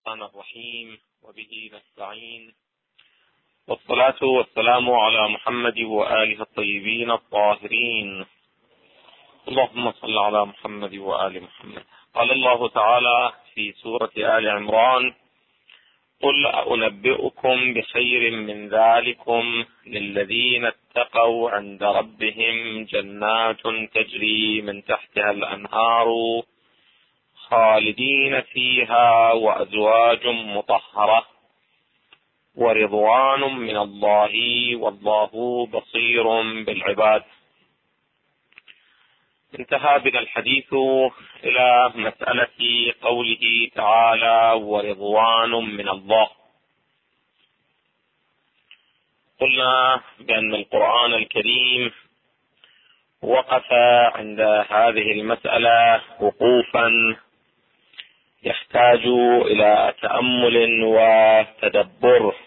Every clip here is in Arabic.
الرحمن الرحيم وبه نستعين، والصلاة والسلام على محمد وآله الطيبين الطاهرين. اللهم صل على محمد وآل محمد. قال الله تعالى في سورة آل عمران: قل أنبئكم بخير من ذلكم للذين اتقوا عند ربهم جنات تجري من تحتها الأنهار خالدين فيها وأزواج مطهرة ورضوان من الله والله بصير بالعباد. انتهى بنا الحديث إلى مسألة قوله تعالى: ورضوان من الله. قلنا بأن القرآن الكريم وقف عند هذه المسألة وقوفا يحتاج إلى تأمل وتدبر،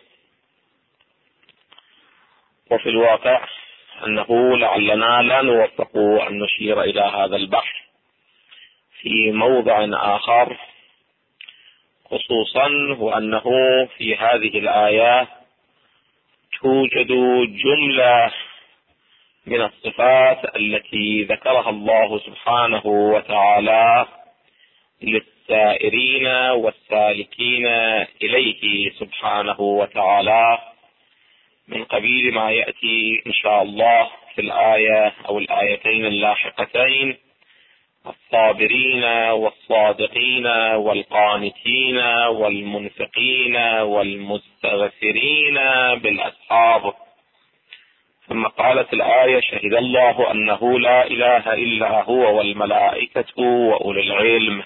وفي الواقع أنه لعلنا لا نوفق أن نشير إلى هذا البحث في موضع آخر، خصوصا وأنه في هذه الآية توجد جملة من الصفات التي ذكرها الله سبحانه وتعالى للسائرين والسالكين إليه سبحانه وتعالى، من قبيل ما يأتي إن شاء الله في الآية أو الآيتين اللاحقتين: الصابرين والصادقين والقانتين والمنفقين والمستغفرين بالأسحار. ثم قالت الآية: شهد الله أنه لا إله إلا هو والملائكة وأولو العلم.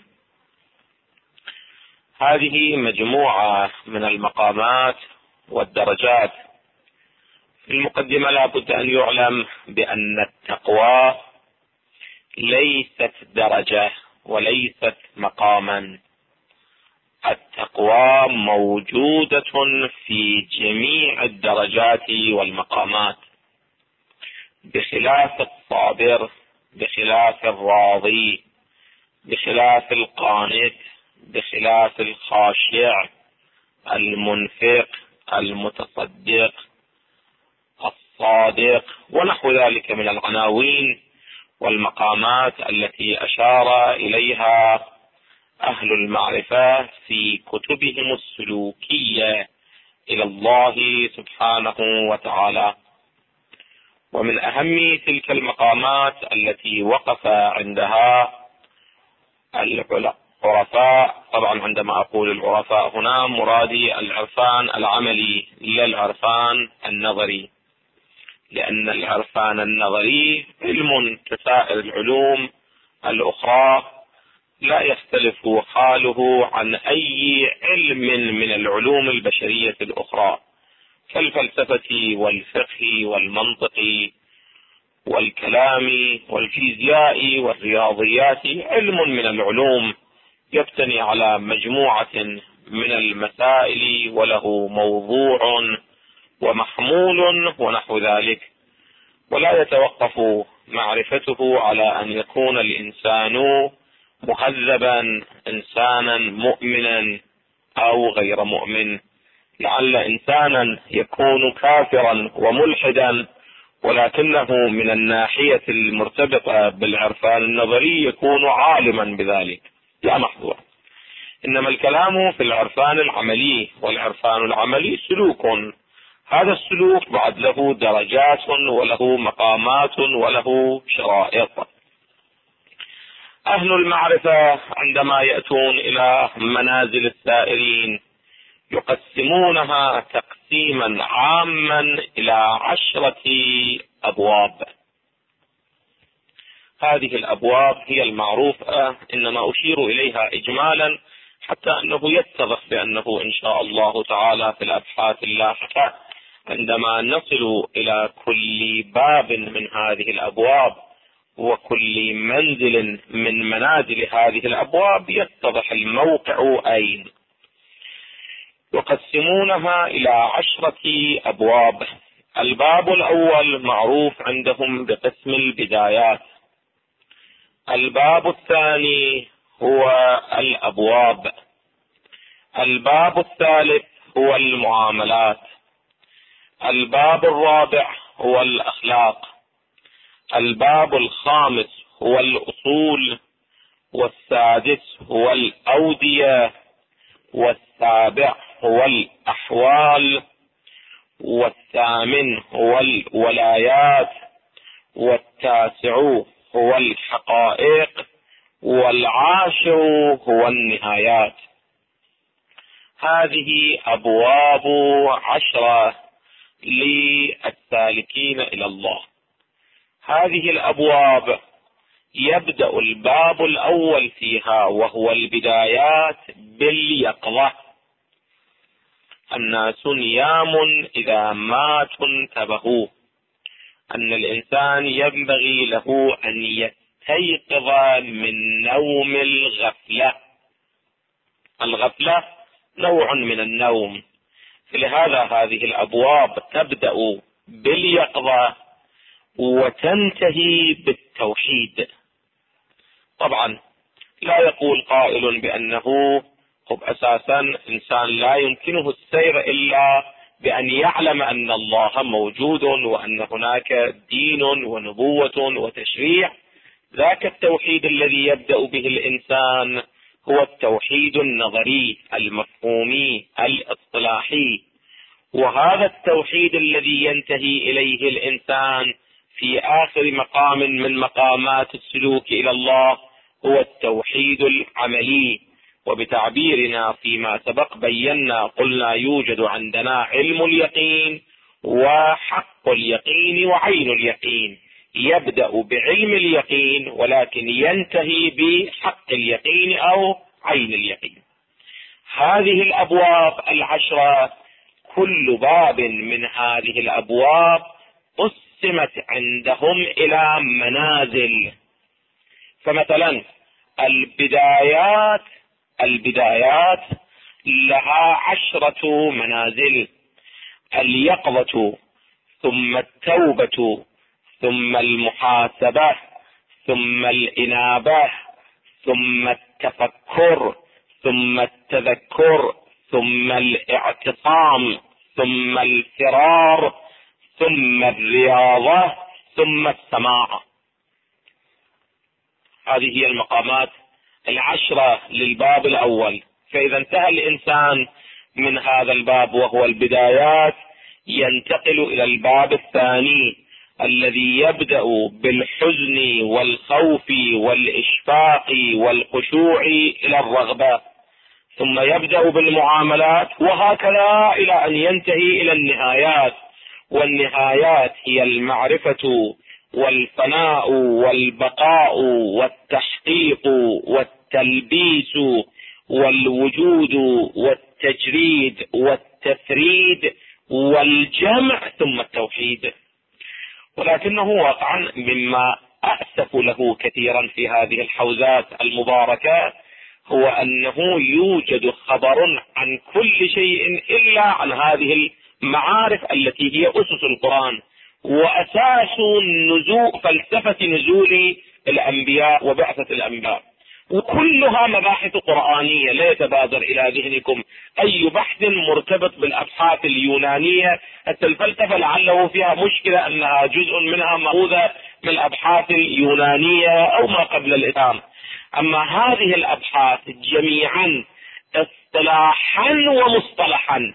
هذه مجموعة من المقامات والدرجات. في المقدمة لا بد أن يعلم بأن التقوى ليست درجة وليست مقاما. التقوى موجودة في جميع الدرجات والمقامات، بخلاف الصابر، بخلاف الراضي، بخلاف القانت، بخلاف الخاشع، المنفق، المتصدق، الصادق، ونحو ذلك من العناوين والمقامات التي أشار إليها أهل المعرفة في كتبهم السلوكية إلى الله سبحانه وتعالى. ومن أهم تلك المقامات التي وقف عندها العرفاء، طبعا عندما أقول العرفاء هنا مرادي العرفان العملي لا العرفان النظري، لأن العرفان النظري علم كسائر العلوم الأخرى لا يختلف حاله عن أي علم من العلوم البشرية الأخرى، كالفلسفة والفقه والمنطق والكلام والفيزياء والرياضيات. علم من العلوم يبتني على مجموعة من المسائل وله موضوع ومحمول ونحو ذلك، ولا يتوقف معرفته على أن يكون الإنسان مهذبا، إنسانا مؤمنا أو غير مؤمن. لعل إنسانا يكون كافرا وملحدا ولكنه من الناحية المرتبطة بالعرفان النظري يكون عالما بذلك، لا محظور. إنما الكلام في العرفان العملي، والعرفان العملي سلوك، هذا السلوك بعد له درجات وله مقامات وله شرائط. أهل المعرفة عندما يأتون إلى منازل السائرين يقسمونها تقسيما عاما إلى 10 أبواب. هذه الأبواب هي المعروفة، إنما أشير إليها إجمالا حتى أنه يتضح بأنه إن شاء الله تعالى في الأبحاث اللاحقة عندما نصل إلى كل باب من هذه الأبواب وكل منزل من منازل هذه الأبواب يتضح الموقع أين. يقسمونها إلى 10 أبواب. الباب الأول معروف عندهم بقسم البدايات. الباب الثاني هو الأبواب. الباب الثالث هو المعاملات. الباب الرابع هو الأخلاق. الباب الخامس هو الأصول، والسادس هو الأودية، والسابع هو الأحوال، والثامن هو الولايات، والتاسع هو الحقائق، والعاشر هو النهايات. هذه أبواب 10 للسالكين إلى الله. هذه الأبواب يبدأ الباب الأول فيها وهو البدايات باليقظة. الناس نيام إذا ماتوا انتبهوا، أن الإنسان ينبغي له أن يستيقظ من نوم الغفلة. الغفلة نوع من النوم، فلهذا هذه الأبواب تبدأ باليقظة وتنتهي بالتوحيد. طبعا لا يقول قائل بأنه أساسا إنسان لا يمكنه السير إلا بأن يعلم أن الله موجود وأن هناك دين ونبوة وتشريع. ذاك التوحيد الذي يبدأ به الإنسان هو التوحيد النظري المفهومي الاصطلاحي، وهذا التوحيد الذي ينتهي إليه الإنسان في آخر مقام من مقامات السلوك إلى الله هو التوحيد العملي. وبتعبيرنا فيما سبق بينا قلنا يوجد عندنا علم اليقين وحق اليقين وعين اليقين. يبدأ بعلم اليقين ولكن ينتهي بحق اليقين أو عين اليقين. هذه الأبواب 10 كل باب من هذه الأبواب قسمت عندهم إلى منازل. فمثلا البدايات لها 10 منازل: اليقظة، ثم التوبة، ثم المحاسبة، ثم الإنابة، ثم التفكر، ثم التذكر، ثم الاعتصام، ثم الفرار، ثم الرياضة، ثم السماع. هذه هي المقامات 10 للباب الأول. فإذا انتهى الإنسان من هذا الباب وهو البدايات ينتقل إلى الباب الثاني الذي يبدأ بالحزن والخوف والإشفاق والخشوع إلى الرغبة، ثم يبدأ بالمعاملات، وهكذا إلى أن ينتهي إلى النهايات. والنهايات هي المعرفة والفناء والبقاء والتحقيق والتلبيس والوجود والتجريد والتفريد والجمع ثم التوحيد. ولكنه واقعا مما أأسف له كثيرا في هذه الحوزات المباركة هو أنه يوجد خبر عن كل شيء إلا عن هذه المعارف التي هي أسس القرآن وأساس فلسفة نزول الأنبياء وبعثة الأنبياء، وكلها مباحث قرآنية. لا يتبادر إلى ذهنكم أي بحث مرتبط بالأبحاث اليونانية. حتى الفلسفة لعله فيها مشكلة أنها جزء منها مأخوذة من الأبحاث اليونانية أو ما قبل الإسلام. أما هذه الأبحاث جميعا اصطلاحا ومصطلحا،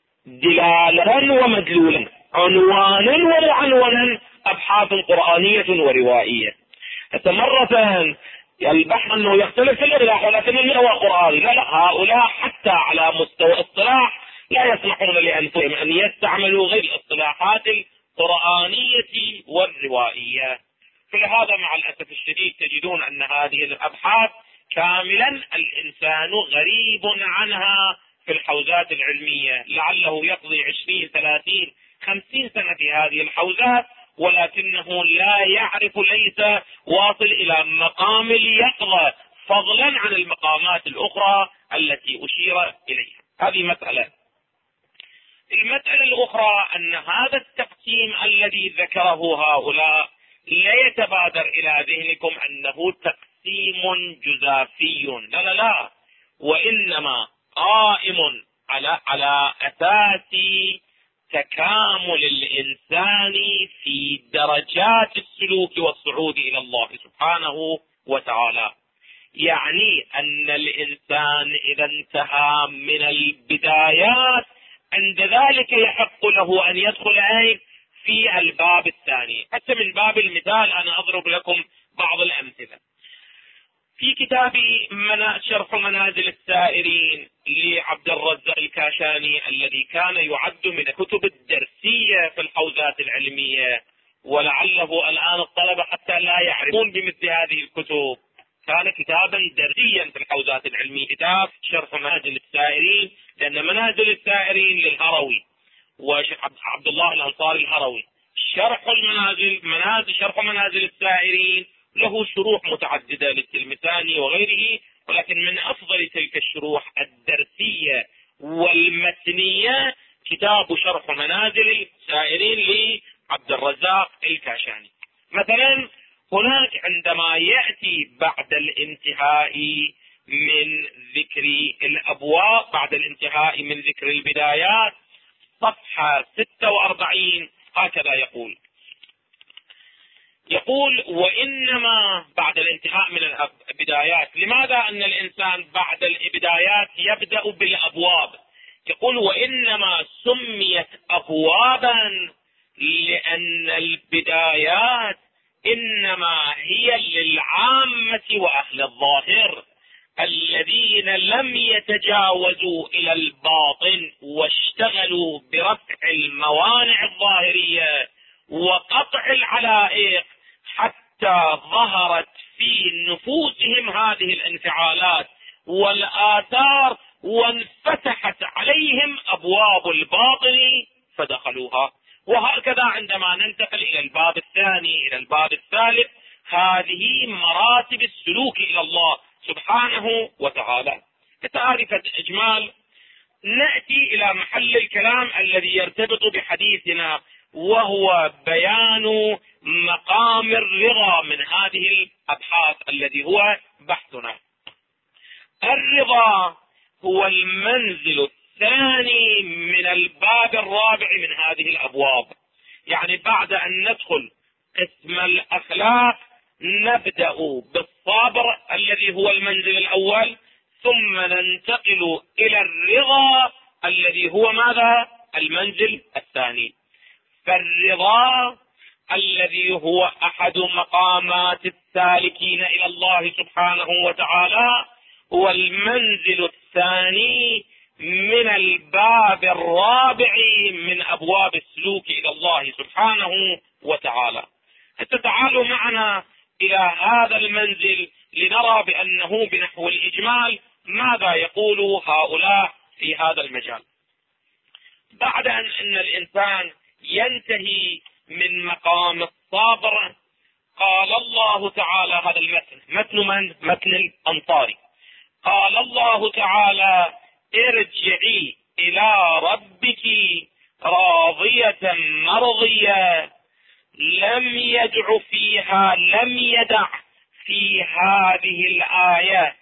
دلالا ومدلولا، عنوانا ومعنونا، أبحاث قرآنية وروائية. حتى مرة البحث أنه يختلف في الإصطلاح ولكن المحتوى قرآني. لا، هؤلاء حتى على مستوى اصطلاح لا يسمحون لأنفسهم أن يستعملوا غير الاصطلاحات القرآنية والروائية. فلهذا مع الأسف الشديد تجدون أن هذه الأبحاث كاملا الإنسان غريب عنها في الحوزات العلمية، لعله يقضي 20 30 50 سنة في هذه الحوزات ولكنه لا يعرف، ليس واصل إلى مقام اليقظة فضلا عن المقامات الأخرى التي أشير إليها. هذه مسألة. المسألة الأخرى أن هذا التقسيم الذي ذكره هؤلاء لا يتبادر إلى ذهنكم أنه تقسيم جزافي، لا، وإنما قائم على أساس تكامل الإنسان في درجات السلوك والصعود إلى الله سبحانه وتعالى. يعني أن الإنسان إذا انتهى من البدايات عند ذلك يحق له أن يدخل في الباب الثاني. حتى من باب المثال أنا أضرب لكم بعض الأمثلة. في كتاب شرح منازل السائرين لعبد الرزاق الكاشاني الذي كان يعد من الكتب الدرسية في الحوزات العلمية، ولعله الآن الطلبة حتى لا يعرفون بمثل هذه الكتب، كان كتابا درسيا في الحوزات العلمية، كتاب شرح منازل السائرين، لأن منازل السائرين للهروي وعبد الله الأنصاري الهروي. شرح منازل السائرين له شروح متعددة للتلمساني وغيره، ولكن من أفضل تلك الشروح الدرسية والمتنية كتاب شرح منازل السائرين لعبد الرزاق الكاشاني. مثلا هناك عندما يأتي بعد الانتهاء من ذكر الأبواب، بعد الانتهاء من ذكر البدايات، صفحة 46 هكذا يقول وإنما بعد الانتهاء من البدايات. لماذا أن الإنسان بعد البدايات يبدأ بالأبواب؟ يقول وإنما سميت أبوابا لأن البدايات إنما هي للعامة وأهل الظاهر الذين لم يتجاوزوا إلى الباطن واشتغلوا برفع الموانع الظاهرية وقطع العلائق حتى ظهرت في نفوسهم هذه الانفعالات والآثار وانفتحت عليهم أبواب الباطن فدخلوها. وهكذا عندما ننتقل إلى الباب الثاني إلى الباب الثالث، هذه مراتب السلوك إلى الله سبحانه وتعالى. كتعرفة إجمال نأتي إلى محل الكلام الذي يرتبط بحديثنا، وهو بيان مقام الرضا من هذه الأبحاث الذي هو بحثنا. الرضا هو المنزل الثاني من الباب الرابع من هذه الأبواب. يعني بعد أن ندخل قسم الأخلاق نبدأ بالصبر الذي هو المنزل الأول، ثم ننتقل إلى الرضا الذي هو ماذا؟ المنزل الثاني. فالرضا الذي هو أحد مقامات السالكين إلى الله سبحانه وتعالى هو المنزل الثاني من الباب الرابع من أبواب السلوك إلى الله سبحانه وتعالى. حتى تعالوا معنا إلى هذا المنزل لنرى بأنه بنحو الإجمال ماذا يقول هؤلاء في هذا المجال. بعد أن الإنسان ينتهي من مقام الصبر، قال الله تعالى، هذا المتن متن الأنصاري، قال الله تعالى ارجعي إلى ربك راضية مرضية لم يدع في هذه الآية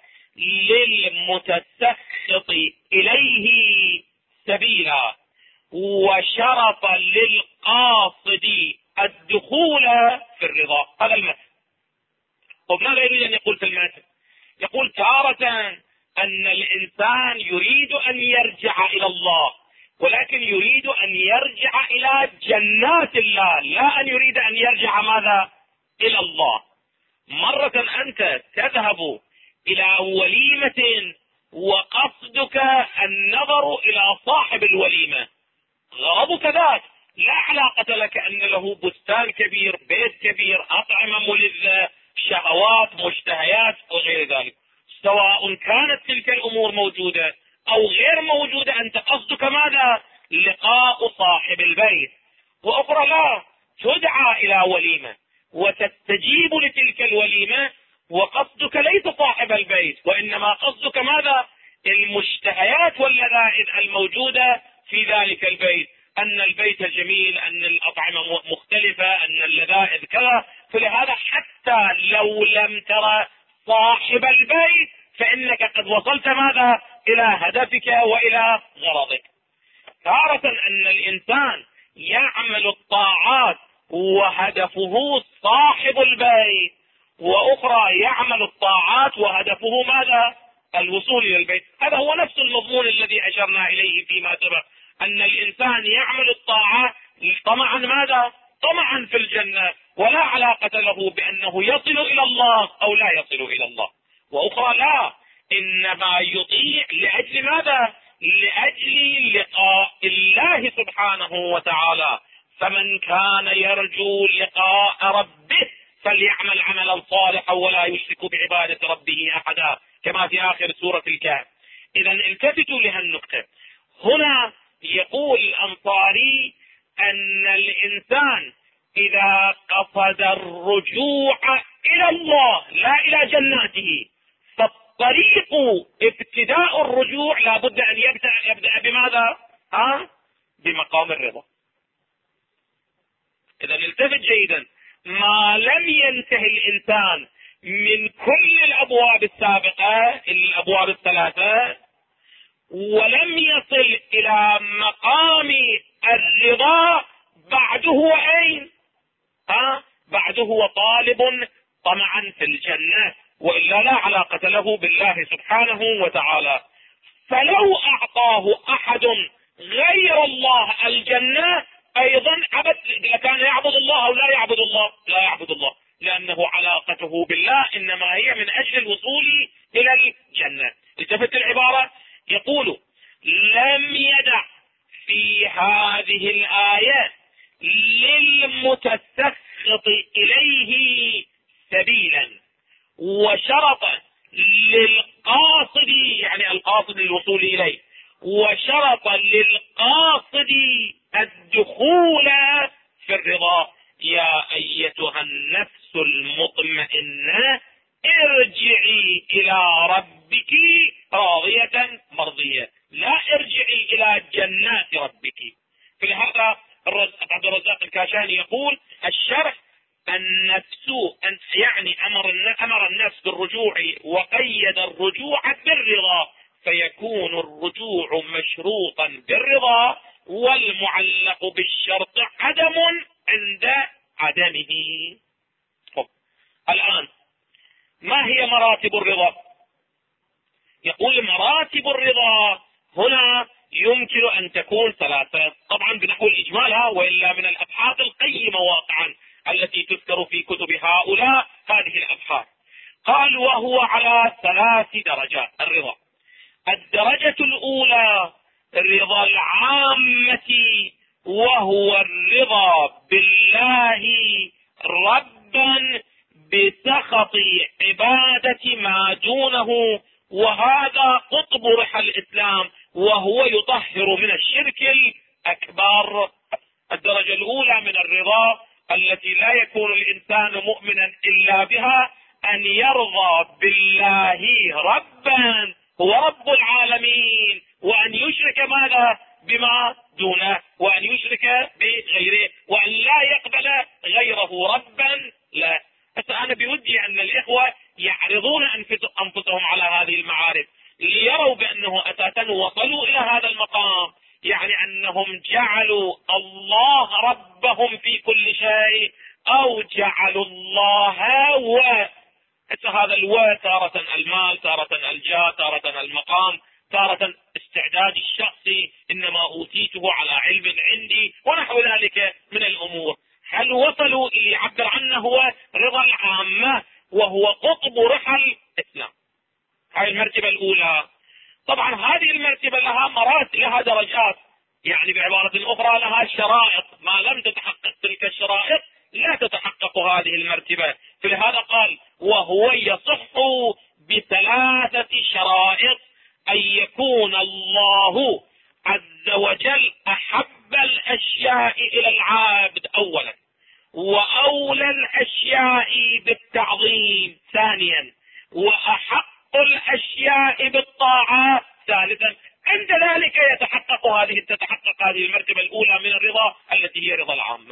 للمتسخط إليه سبيلا وشرط للقاصد الدخول في الرضا. هذا المثل. وماذا يريد أن يقول في المثل؟ يقول تارة أن الإنسان يريد أن يرجع إلى الله، ولكن يريد أن يرجع إلى جنات الله، لا أن يريد أن يرجع ماذا؟ إلى الله. مرة أنت تذهب إلى وليمة وقصدك النظر إلى صاحب الوليمة، غرضك ذاك، لا علاقة لك أن له بستان كبير، بيت كبير، أطعمة ملذة، شهوات، مشتهيات وغير ذلك. سواء كانت تلك الأمور موجودة أو غير موجودة، أنت قصدك ماذا؟ لقاء صاحب البيت. وأخرى لا، تدعى إلى وليمة وتستجيب لتلك الوليمة وقصدك ليس صاحب البيت، وإنما قصدك ماذا؟ المشتهيات واللذائذ الموجودة في ذلك البيت، أن البيت جميل، أن الأطعمة مختلفة، أن اللذائذ كذا. فلهذا حتى لو لم ترى صاحب البيت فإنك قد وصلت ماذا؟ إلى هدفك وإلى غرضك. تارة أن الإنسان يعمل الطاعات وهدفه صاحب البيت، وأخرى يعمل الطاعات وهدفه ماذا؟ الوصول إلى البيت. هذا هو نفس المضمون الذي أشرنا إليه فيما سبق، أن الإنسان يعمل الطاعات طمعا ماذا؟ طمعا في الجنة، ولا علاقة له بأنه يصل إلى الله أو لا يصل إلى الله. وأخرى لا، إنما يطيع لأجل ماذا؟ لأجل لقاء الله سبحانه وتعالى. فمن كان يرجو لقاء ربه فليعمل عملا صالحا ولا يشرك بعبادة ربه أحدا، كما في آخر سورة الكهف. إذا التفتوا لهالنقطة. هنا يقول الأنصاري أن الإنسان إذا قصد الرجوع إلى الله لا إلى جناته، فالطريق ابتداء الرجوع لابد أن يبدأ بماذا؟ بمقام الرضا. إذا التفت جيدا، ما لم ينتهي الإنسان من كل الأبواب السابقة الأبواب الثلاثة ولم يصل إلى مقام الرضا، بعده أين؟ بعده هو طالب طمعا في الجنة، وإلا لا علاقة له بالله سبحانه وتعالى. فلو أعطاه أحد غير الله الجنة أيضا كان يعبد الله أو لا يعبد الله؟ لا يعبد الله، لأنه علاقته بالله إنما هي من أجل الوصول إلى الجنة. التفت العبارة، يقول لم يدع في هذه الآية للمتسخط إليه سبيلا، وشرط للقاصد، يعني القاصد للوصول إليه، وشرط للقاصد الدخول في الرضا. يا أيتها النفس المطمئنة ارجعي إلى ربك راضية مرضية، لا ارجعي إلى جنات ربك. في هذا عبد الرزاق الكاشاني يقول الشرح النفس يعني أمر النفس بالرجوع وقيد الرجوع بالرضا، فيكون الرجوع مشروطا بالرضا والمعلق بالشرط عدم عند عدمه. الآن ما هي مراتب الرضا؟ يقول مراتب الرضا هنا يمكن أن تكون ثلاثة، طبعا بنحو الإجمالها، وإلا من الأبحاث القيمة واقعا التي تذكر في كتب هؤلاء هذه الأبحاث. قال وهو على 3 درجات الرضا. الدرجة الأولى رضا العامة، وهو الرضا بالله ربا بسخط عبادة ما دونه، وهذا قطب رحى الإسلام، وهو يطهر من الشرك الأكبر. الدرجة الأولى من الرضا التي لا يكون الإنسان مؤمنا إلا بها أن يرضى بالله ربا هو رب العالمين، وأن يشرك ماذا؟ بما دونه، وأن يشرك بغيره، وأن لا يقبل غيره ربا لا. أنا بودي أن الإخوة يعرضون أنفسهم على هذه المعارف ليروا بأنه أساسا وصلوا إلى هذا المقام، يعني أنهم جعلوا الله ربهم في كل شيء، أو جعلوا الله هذا تارة المال، تارة الجاه، تارة المقام، تارة استعداد الشخصي، إنما أوتيته على علم عندي، ونحو ذلك من الأمور. هل وصلوا إلى يعبر عنه هو رضا العامة، وهو قطب رحى الإسلام؟ هذه المرتبة الأولى. طبعا هذه المرتبة لها مراتب، لها درجات، يعني بعبارة أخرى لها شرائط، ما لم تتحقق تلك الشرائط لا تتحقق هذه المرتبة. فلهذا قال وهو يصح ب3 شرائط: أن يكون الله عز وجل أحب الأشياء إلى العابد أولا، وأولى الأشياء بالتعظيم ثانيا، وأحق الأشياء بالطاعة ثالثا. عند ذلك تتحقق هذه المرتبة الأولى من الرضا التي هي رضا العامة.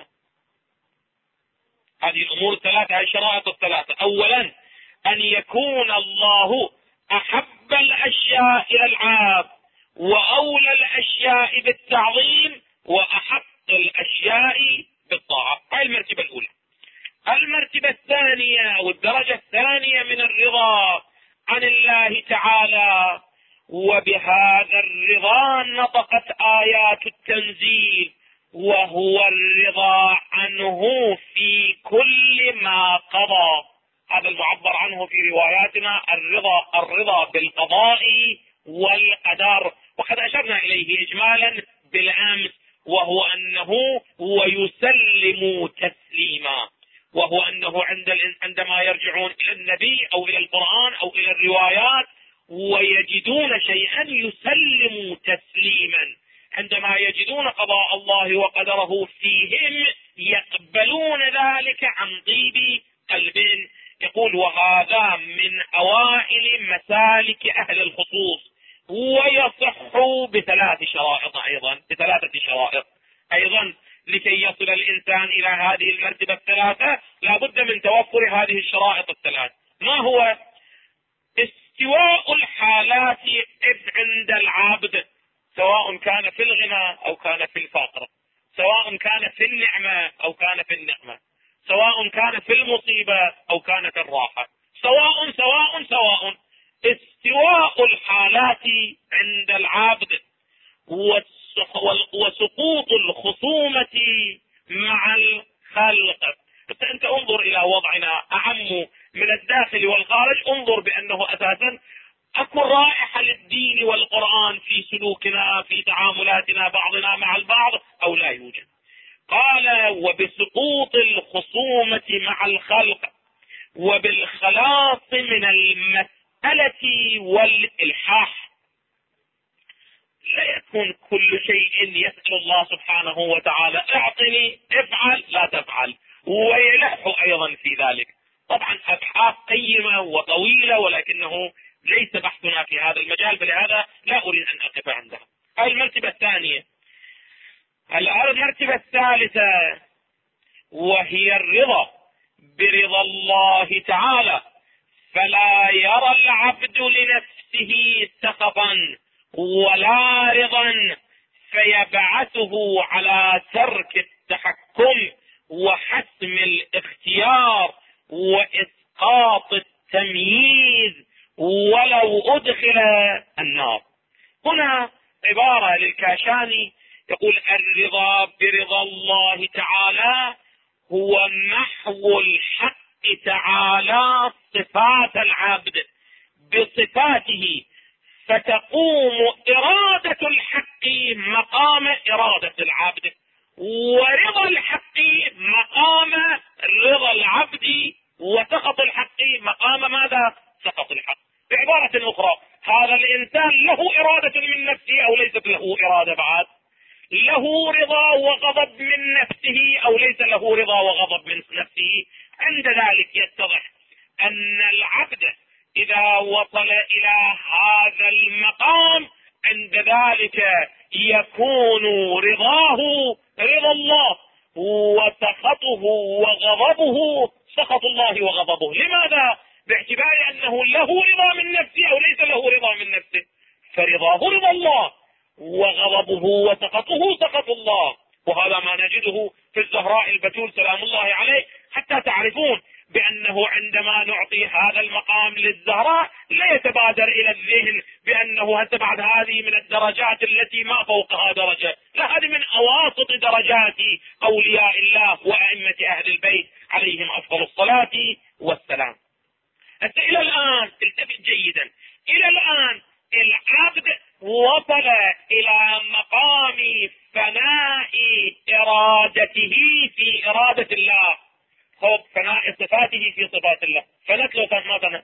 هذه الأمور 3، هذه الشرائط 3. أولا أن يكون الله أحب أحب الأشياء إلى العبد وأولى الأشياء بالتعظيم وأحق الأشياء بالطاعة. هاي المرتبة الأولى. المرتبة الثانية والدرجة الثانية من الرضا عن الله تعالى، وبهذا الرضا نطقت آيات التنزيل، وهو الرضا عنه في كل ما قضى. هذا المعبر عنه في رواياتنا الرضا بالقضاء والقدر، وقد أشرنا إليه إجمالا بالأمس، وهو أنه ويسلم تسليما، وهو أنه عندما يرجعون إلى النبي أو إلى القرآن أو إلى الروايات ويجدون شيئا يسلم تسليما، عندما يجدون قضاء الله وقدره فيهم يقبلون ذلك عن طيب قلب. يقول وهذا من أوائل مسالك أهل الخصوص، ويصح بثلاثة شرائط أيضا لكي يصل الإنسان إلى هذه المرتبة الثلاثة لا بد من توفر هذه الشرائط الثلاث. ما هو؟ استواء الحالات عند العبد، سواء كان في الغنى أو كان في الفقر، سواء كان في النعمة أو كان في النقمة، سواء كان في المصيبة أو كان في الراحة، سواء استواء الحالات عند العبد وسقوط الخصومة مع الخلق. بس أنت انظر إلى وضعنا أعم من الداخل والخارج، انظر بأنه أساسا أكو رائحة للدين والقرآن في سلوكنا في تعاملاتنا بعضنا مع البعض أو لا يوجد. قال وبسقوط الخصومة مع الخلق وبالخلاص من المسألة والإلحاح. لا يكون كل شيء يسأل الله سبحانه وتعالى اعطني، افعل، لا تفعل، ويلح ايضا في ذلك. طبعا ابحاث قيمة وطويلة ولكنه ليس بحثنا في هذا المجال، فلهذا لا اريد ان اقف عندها. هذه المرتبة الثانية. المرتبة الثالثة وهي الرضا برضا الله تعالى، فلا يرى العبد لنفسه سخطا ولا رضا فيبعثه على ترك التحكم وحسم الاختيار وإسقاط التمييز ولو أدخل النار. هنا عبارة للكاشاني يقول الرضا برضا الله تعالى هو محو الحق تعالى صفات العبد بصفاته، فتقوم إرادة الحق مقام إرادة العبد، ورضا الحق مقام رضا العبد، وسخط الحق مقام ماذا؟ سخط الحق. بعبارة أخرى هذا الإنسان له إرادة من نفسه أو ليست له إرادة بعد؟ له رضا وغضب من نفسه أو ليس له رضا وغضب من نفسه؟ عند ذلك يتضح أن العبد إذا وصل إلى هذا المقام عند ذلك يكون رضاه رضا الله وسخطه وغضبه سخط الله وغضبه. لماذا؟ باعتبار أنه له رضا من نفسه أو ليس له رضا من نفسه، فرضاه رضا الله وغضبه وسخطه سخط الله. وهذا ما نجده في الزهراء البتول سلام الله عليه، حتى تعرفون بأنه عندما نعطي هذا المقام للزهراء لا يتبادر إلى الذهن بأنه هسه بعد هذه من الدرجات التي ما فوقها درجة، لا، هذه من أواسط درجات أولياء الله وأئمة أهل البيت عليهم أفضل الصلاة والسلام. حتى إلى الآن التفت جيدا، إلى الآن العبد وصل إلى مقام فناء إرادته في إرادة الله، هو فناء صفاته في صفات الله. فنت لو ما فنت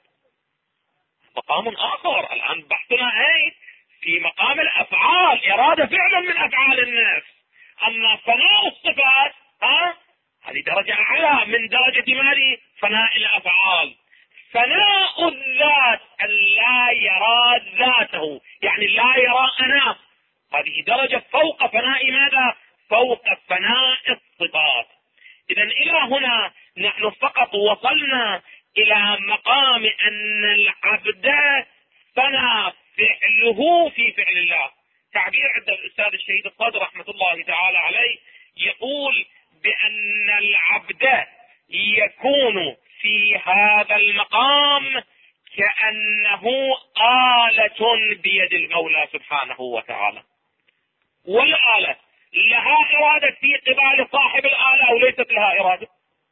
مقام آخر. الآن بحثنا هاي في مقام الأفعال، إرادة فعلا من أفعال النفس. أما فناء الصفات هذه درجة أعلى من درجة مالي فناء الأفعال. فناء الذات أن لا يرى ذاته، يعني لا يرى أنا، هذه درجة فوق فناء ماذا؟ فوق فناء الصفات. إذا إلى هنا نحن فقط وصلنا إلى مقام أن العبد فنى فعله في فعل الله. تعبير عند الأستاذ الشهيد الصدر رحمة الله تعالى عليه يقول بأن العبد يكون في هذا المقام كأنه آلة بيد المولى سبحانه وتعالى، والآلة لها إرادة في قبال صاحب الآلة أو ليست لها إرادة؟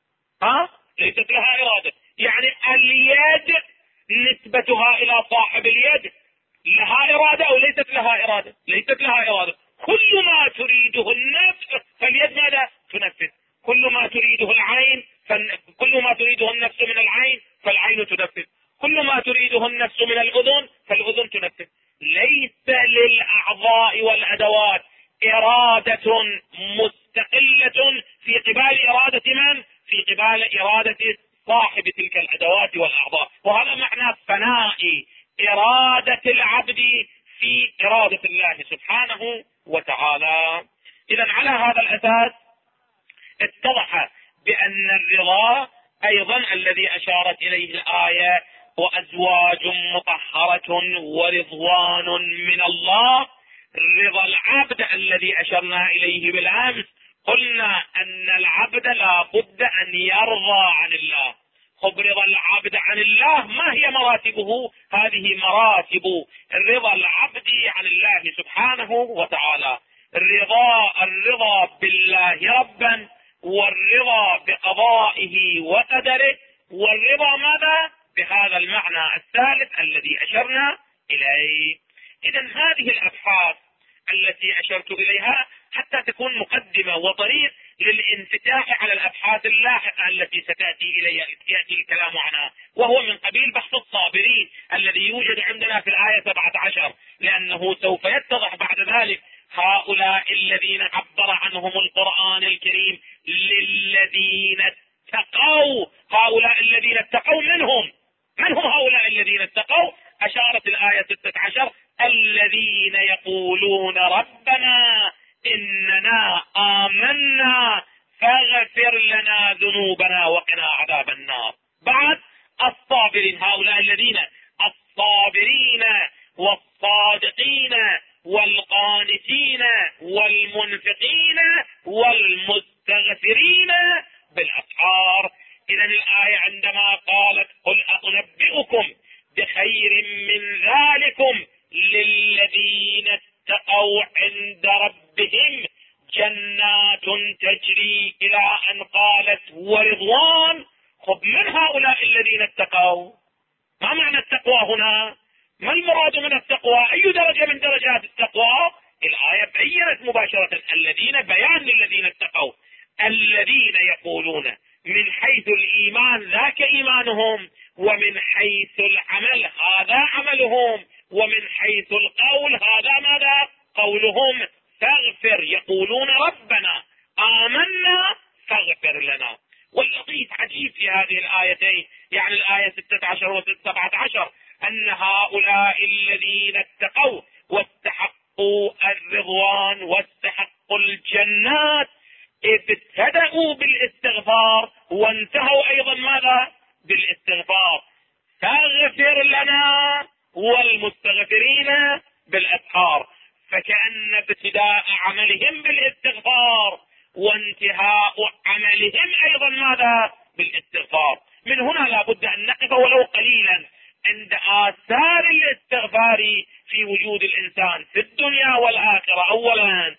ليست لها إرادة، يعني اليد نسبتها إلى صاحب اليد لها إرادة أو ليست لها إرادة؟ ليست لها إرادة. كل ما تريده النفس فاليد ماذا تنفذ؟ كل ما تريده العين كل ما تريده النفس من العين فالعين تنفذ، كل ما تريده النفس من الأذن فالأذن تنفذ. ليس للأعضاء والأدوات إرادة مستقلة في قبال إرادة من؟ في قبال إرادة صاحب تلك الأدوات والأعضاء. وهذا معنى فناء إرادة العبد في إرادة الله سبحانه وتعالى. إذا على هذا الأساس اتضح بأن الرضا أيضا الذي أشارت إليه الآية وأزواج مطهرة ورضوان من الله، رضا العبد الذي أشرنا إليه بالأمس قلنا أن العبد لا بد أن يرضى عن الله. رضا العبد عن الله ما هي مراتبه؟ هذه مراتب رضا العبد عن الله سبحانه وتعالى: الرضا بالله ربا، والرضا بقضائه وقدره، والرضا ماذا؟ بهذا المعنى الثالث الذي أشرنا إليه. إذن هذه الأبحاث التي أشرت إليها حتى تكون مقدمة وطريق للانفتاح على الأبحاث اللاحقة التي يأتي الكلام عنها، وهو من قبيل بحث الصابرين الذي يوجد عندنا في الآية 17، لأنه سوف يتضح بعد ذلك هؤلاء الذين عبر عنهم القرآن الكريم للذين اتقوا. هؤلاء الذين اتقوا من هم هؤلاء الذين اتقوا؟ أشارت الآية 16: الذين يقولون ربنا إننا آمنا فاغفر لنا ذنوبنا وقنا عذاب النار. بعد الصابرين، هؤلاء الذين الصابرين والصادقين والقانتين والمنفقين والمستغفرين بالأسحار. إذن الآية عندما قالت قل أنبئكم بخير من ذلكم للذين اتقوا عند ربهم جنات تجري إلى أن قالت ورضوان. خب من هؤلاء الذين اتقوا؟ ما معنى التقوى هنا؟ ما المراد من التقوى؟ أي درجة من درجات التقوى؟ الآية بيّنت مباشرة الذين، بيان للذين اتقوا: الذين يقولون من حيث الإيمان ذاك إيمانهم، ومن حيث العمل هذا عملهم، ومن حيث القول هذا ماذا؟ قولهم. فاغفر، يقولون ربنا آمنا فاغفر لنا. واللطيف عجيب في هذه الآيتين، يعني الآية 16 و 17، أن هؤلاء الذين اتقوا واستحقوا الرضوان واستحقوا الجنات ابتدأوا بالاستغفار وانتهوا أيضا ماذا؟ بالاستغفار. فاغفر لنا والمستغفرين بالأسحار. فكأن ابتداء عملهم بالاستغفار وانتهاء عملهم أيضا ماذا؟ بالاستغفار. من هنا لابد أن نقف ولو قليلا عند آثار الاستغفار في وجود الإنسان في الدنيا والآخرة أولا،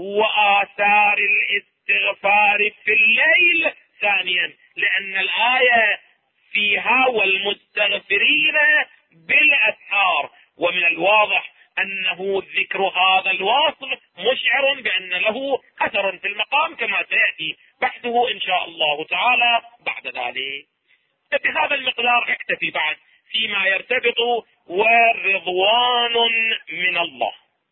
وآثار الاستغفار في الليل ثانيا، لأن الآية فيها والمستغفرين بالأسحار، ومن الواضح أنه ذكر هذا الواصف مشعر بأن له أثر في المقام كما سيأتي بحثه إن شاء الله تعالى بعد ذلك. بهذا المقدار اكتفي بعد فيما يرتبط ورضوان من الله.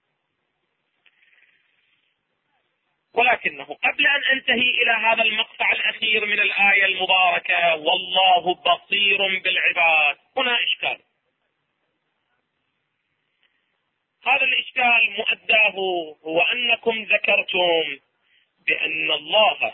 ولكنه قبل أن أنتهي إلى هذا المقطع الأخير من الآية المباركة والله بصير بالعباد، هنا إشكال. هذا الإشكال مؤداه هو أنكم ذكرتم بأن الله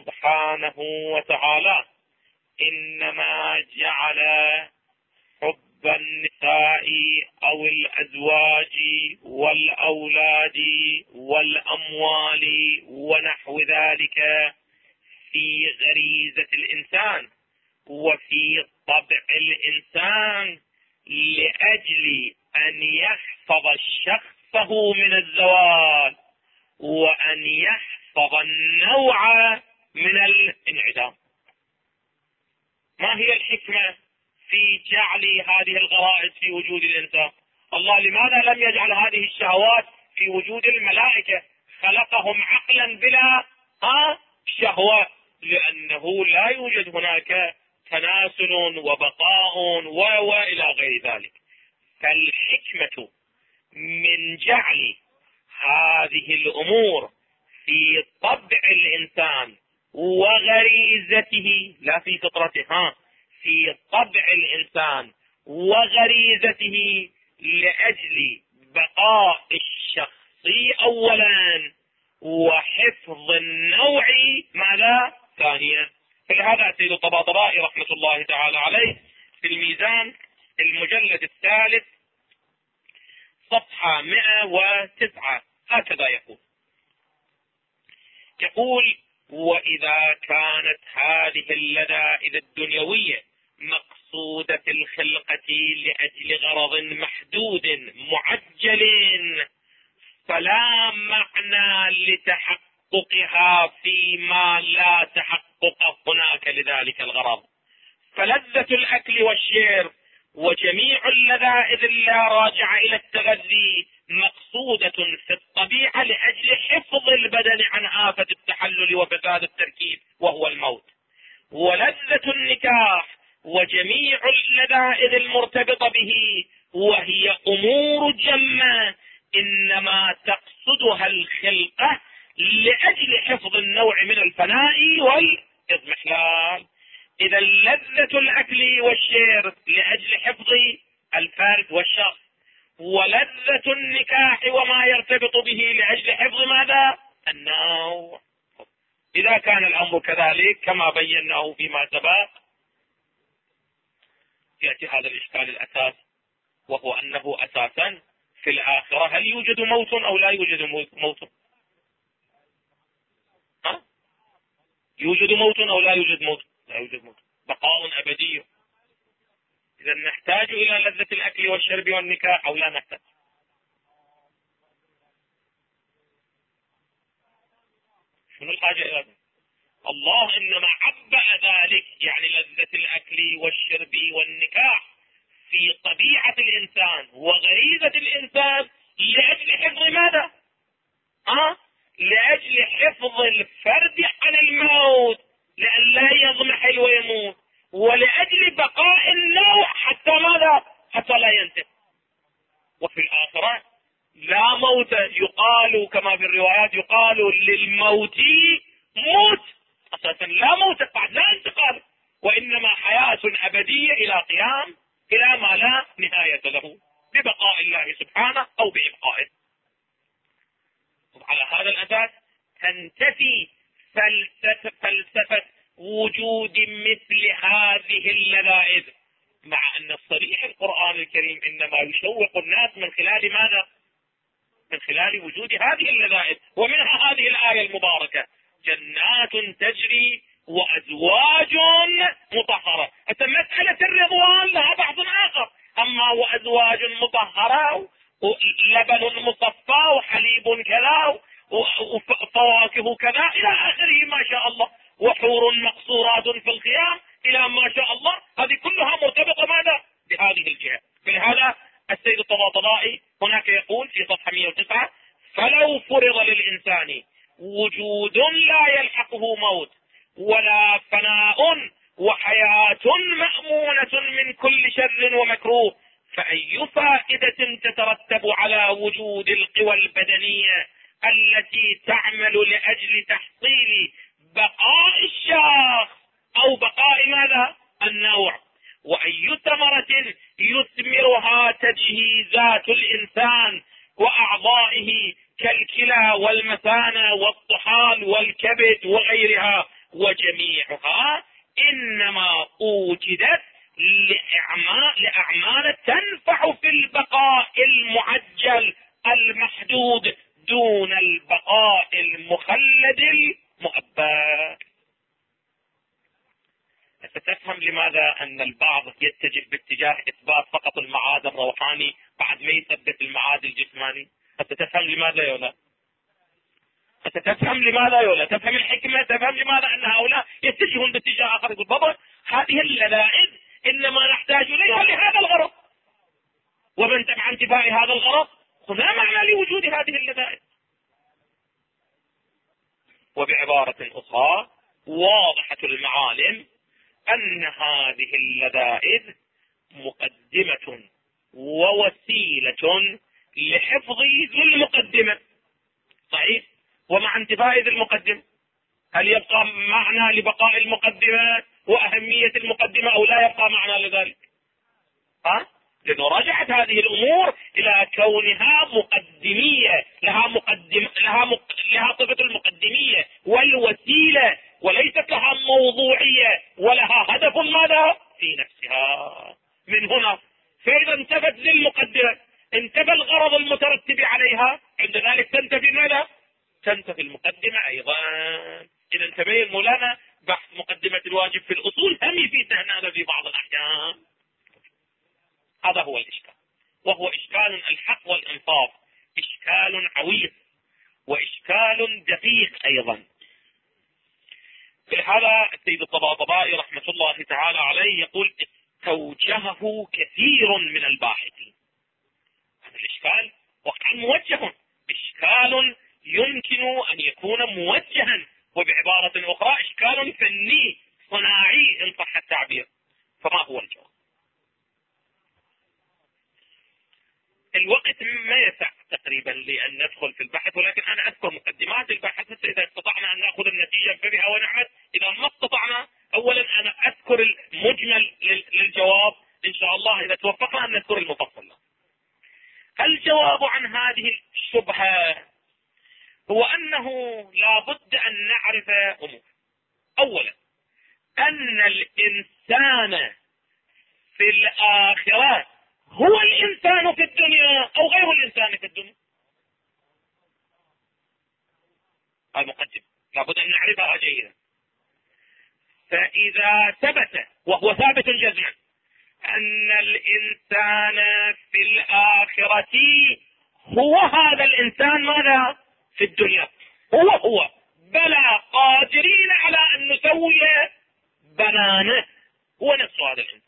سبحانه وتعالى إنما جعل حب النساء أو الأزواج والأولاد والأموال ونحو ذلك في غريزة الإنسان وفي طبع الإنسان لأجل أن يحفظ شخصه من الزوال وأن يحفظ النوع من الانعدام. ما هي الحكمة في جعل هذه الغرائز في وجود الإنسان؟ الله لماذا لم يجعل هذه الشهوات في وجود الملائكة؟ خلقهم عقلا بلا شهوة، لأنه لا يوجد هناك تناسل وبقاء وإلى غير ذلك. فالحكمة من جعل هذه الأمور في طبع الإنسان وغريزته، لا في فطرته، في طبع الإنسان وغريزته لأجل بقاء الشخص أولا وحفظ النوع ماذا ثانيا. فلهذا السيد الطباطبائي رحمة الله تعالى عليه في الميزان المجلد الثالث صفحة 109 هكذا يقول: وإذا كانت هذه اللذائذ الدنيوية مقصودة الخلقة لأجل غرض محدود معجل فلا معنى لتحققها فيما لا تحقق هناك لذلك الغرض. فلذة الأكل والشرب وجميع اللذائذ اللا راجعة إلى التغذي مقصودة في الطبيعة لأجل حفظ البدن عن آفة التحلل وفساد التركيب وهو الموت. ولذة النكاح وجميع اللذائذ المرتبطة به وهي أمور جمة إنما تقصدها الخلقة لأجل حفظ النوع من الفناء والإضمحلال. إذا لذة الأكل والشرب لأجل حفظ الفرد والشخص، ولذة النكاح وما يرتبط به لأجل حفظ ماذا؟ النوع. إذا كان الأمر كذلك كما بيناه فيما سبق يأتي هذا الإشكال الأساس، وهو أنه أساسا في الآخرة هل يوجد موت أو لا يوجد موت؟ يوجد موت أو لا يوجد موت؟ لا يوجد موت، بقاء أبدي. إذا نحتاج إلى لذة الأكل والشرب والنكاح أو لا نحتاج؟ شنو الحاجة إلى ذلك؟ الله إنما عبأ ذلك، يعني لذة الأكل والشرب والنكاح في طبيعة الإنسان وغريزة الإنسان لأجل حفظ ماذا؟ لأجل حفظ الفرد عن الموت، لأن لا يضمح ويموت، ولأجل بقاء النوع حتى ماذا؟ حتى لا ينتهي. وفي الآخرة لا موت، يقال كما في الروايات يقال للموت موت، أساسا لا موت بعد، لا انتقال، وإنما حياة أبدية إلى قيام، إلى ما لا نهاية له ببقاء الله سبحانه أو بإبقائه. على هذا الأساس تنتفي فلسفة وجود مثل هذه اللذائذ، مع أن الصريح القرآن الكريم إنما يشوق الناس من خلال ماذا؟ من خلال وجود هذه اللذائذ، ومنها هذه الآية المباركة: جنات تجري وأزواج مطهرة. مسألة الرضوان لها بعض آخر، أما وأزواج مطهرة ولبن مصفى وحليب كذا وفواكه كذا إلى آخره ما شاء الله، وحور مقصورات في الخيام إلى ما شاء الله، هذه كلها مرتبطة ماذا؟ بهذه الجهة. فلهذا السيد الطباطبائي هناك يقول في صفحة 109: فلو فرض للإنسان وجود لا يلحقه موت ولا فناء وحياة مأمونة من كل شر ومكروه، فأي فائدة تترتب على وجود القوى البدنية التي تعمل لأجل تحصيل بقاء الشخص أو بقاء ماذا؟ النوع؟ وأي ثمرة يثمرها تجهيزات الإنسان وأعضائه كالكلى والمثانة والطحال والكبد وغيرها، وجميعها إنما أوجدت لأعمال تنفع في البقاء المعجل المحدود دون البقاء المخلد المؤبد. ستفهم لماذا أن البعض يتجه باتجاه إثبات فقط المعاد الروحاني بعد ما يثبت المعاد الجسماني. ستفهم لماذا يا لا؟ ستفهم لماذا يا لا؟ تفهم الحكمة، تفهم لماذا أن هؤلاء يتجهون باتجاه آخر. يقول بابا هذه اللذائذ إنما نحتاج إليها لهذا الغرض، ومن تبع انتفاء هذا الغرض لا معنى لوجود هذه اللذائذ. وبعبارة أخرى واضحة المعالم أن هذه اللذائذ مقدمة ووسيلة لحفظ ذي المقدمة. صحيح؟ ومع انتفاء ذي المقدمة هل يبقى معنى لبقاء المقدمة وأهمية المقدمة أو لا يبقى معنى لذلك؟ لأنه رجعت هذه الأمور إلى كونها مقدمية، لها صفة المقدمية والوسيلة، وليست لها موضوعية ولها هدف ماذا في نفسها. من هنا فإذا انتفت ذي المقدمة انتفى الغرض المترتب عليها، عند ذلك تنتفي ماذا؟ تنتفي المقدمة أيضا. إذا تبين مولانا بحث مقدمة الواجب في الأصول هم يفيد هذا في بعض الأحيان. هذا هو الإشكال، وهو إشكال الحق والإنصاف، إشكال عويص وإشكال دقيق أيضا. لهذا السيد الطباطبائي رحمة الله تعالى عليه يقول استوجهه كثير من الباحثين. هذا الإشكال وقعا موجه، إشكال يمكن أن يكون موجها، وبعبارة أخرى إشكال فني صناعي إن صح التعبير. فما هو الجواب؟ الوقت ما يسع تقريبا لأن ندخل في البحث، ولكن أنا أذكر مقدمات البحث إذا استطعنا أن نأخذ النتيجة فبها ونعمت. إذا ما استطعنا أولا أنا أذكر المجمل للجواب إن شاء الله، إذا توفقنا أن نذكر المفصل. الجواب عن هذه الشبهة هو أنه لا بد أن نعرف أمور. أولا أن الإنسان في الآخرة هو الإنسان في الدنيا أو غير الإنسان في الدنيا. المقدم لابد أن نعرفها جيدا. فإذا ثبت وهو ثابت جزما أن الإنسان في الآخرة هو هذا الإنسان ماذا في الدنيا، هو بلى قادرين على أن نسوي بنانه، هو نفس هذا الإنسان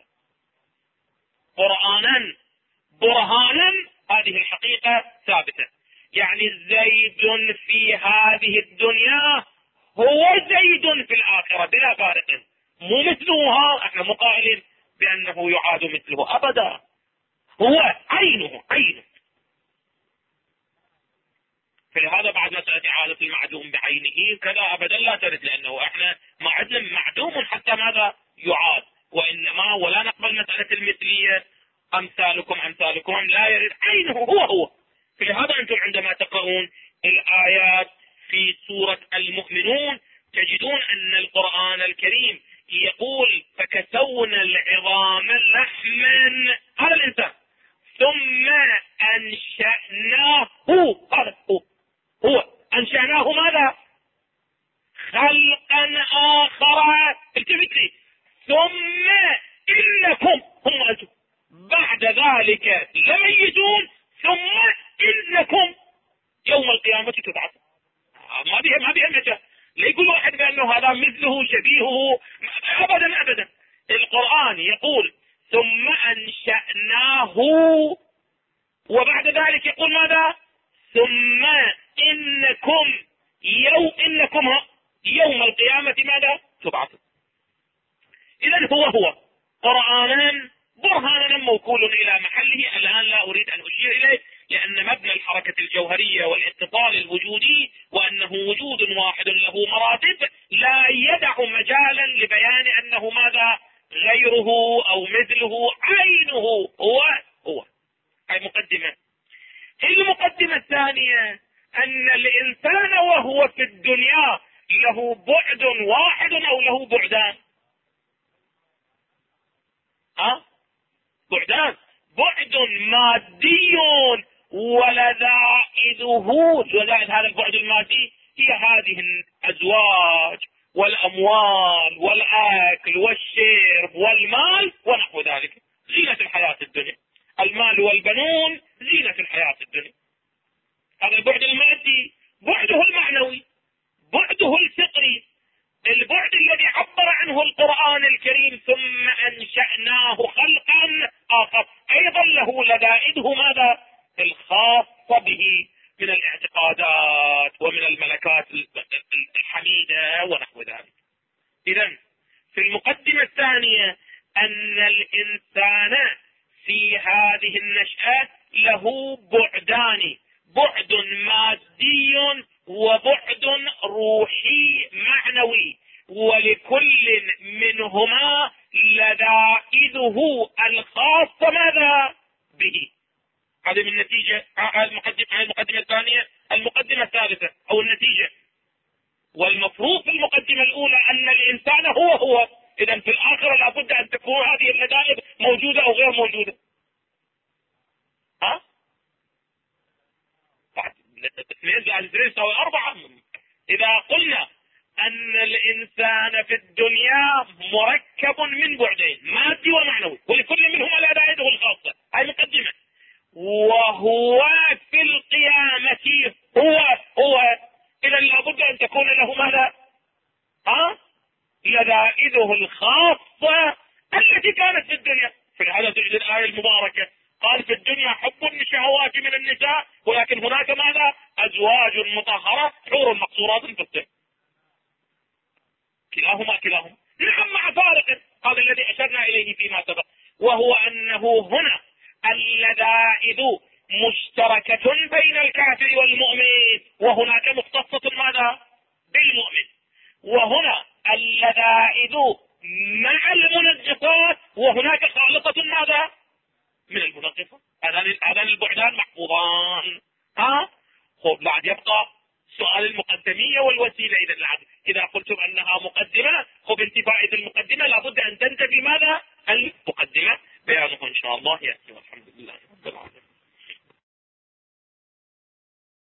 قرآنا برهانا. هذه الحقيقة ثابتة، يعني زيد في هذه الدنيا هو زيد في الآخرة بلا فارق، مو مثلها. احنا مقائلين بأنه يعاد مثله أبدا، هو عينه. فلهذا بعد مسألة إعادة المعدوم بعينه كذا أبدا لا ترد، لأنه احنا ما عندنا معدوم حتى ماذا يعاد، وإنما ولا نقبل مسألة المثلية أمثالكم لا يرد عينه هو. فلهذا أنتم عندما تقرؤون الآيات في سورة المؤمنون تجدون أن القرآن الكريم يقول فكسونا العظام لحما، هذا الإنسان، ثم أنشأناه، هذا هو أنشأناه ماذا؟ خلقا آخر. التفت لي، ثم إنكم هم أنتم بعد ذلك لميتون، ثم إنكم يوم القيامة تبعثون. ما بها مجال. لا يقول واحد بأنه هذا مثله شبيهه، أبدا. القرآن يقول ثم أنشأناه، وبعد ذلك يقول ماذا؟ ثم إنكم يوم القيامة ماذا تبعثون. إذن هو قرآنا برهانا موكول إلى محله. الآن لا أريد أن أشير إليه، لأن مبنى الحركة الجوهرية والاتصال الوجودي وأنه وجود واحد له مراتب لا يدع مجالا لبيان أنه ماذا غيره أو مثله، عينه هو. هاي مقدمة. المقدمة الثانية أن الإنسان وهو في الدنيا له بعد واحد أو له بعدان. بعدان، بعد مادي ولذائذه. لذائذ هذا البعد المادي هي هذه الأزواج والأموال والأكل والشرب والمال ونحو ذلك، زينة الحياة الدنيا. المال والبنون زينة الحياة الدنيا. هذا البعد المادي. بعده المعنوي، بعده الفطري، البعد الذي عبر عنه القرآن الكريم ثم أنشأناه خلقا آخر، أيضا له لذائذه ماذا؟ الخاصة به من الاعتقادات ومن الملكات الحميدة ونحو ذلك. إذن في المقدمة الثانية أن الإنسان في هذه النشأة له بعدان، بعد مادي وبعد روحي معنوي، ولكل منهما لذائذه الخاصة ماذا به. هذه من النتيجة المقدمة الثانية. المقدمة الثالثة أو النتيجة، والمفروض في المقدمة الأولى أن الإنسان هو. إذا في الآخرة لابد أن تكون هذه اللذائذ موجودة أو غير موجودة. 2 زائد 2 يساوي 4. إذا قلنا أن الإنسان في الدنيا مركب من بعدين مادي ومعنوي، ولكل منهما لذائذه الخاصة، هذه مقدمة. وهو في القيامة هو إذا لابد أن تكون له ماذا؟ لذائذه الخاصة التي كانت في الدنيا. في هذا الآية المباركة قال في الدنيا حب الشهوات من النساء، ولكن هناك ماذا؟ أزواج مطهرة حور مقصورات في السن. كلاهما نعم مع فارق، هذا الذي أشرنا إليه فيما سبق، وهو أنه هنا اللذائذ مشتركة بين الكافر والمؤمن، وهناك مختصة ماذا؟ بالمؤمن. وهنا اللذائذ مع المنغصات، وهناك خالصة ماذا؟ من المنغصة. هذان البعدان محفوظان. بعد يبقى سؤال المقدمية والوسيلة. إذا قلتم أنها مقدمة، انت فائدة المقدمة لابد أن تنتفي ماذا؟ المقدمة. بيانه إن شاء الله يأتي والحمد لله.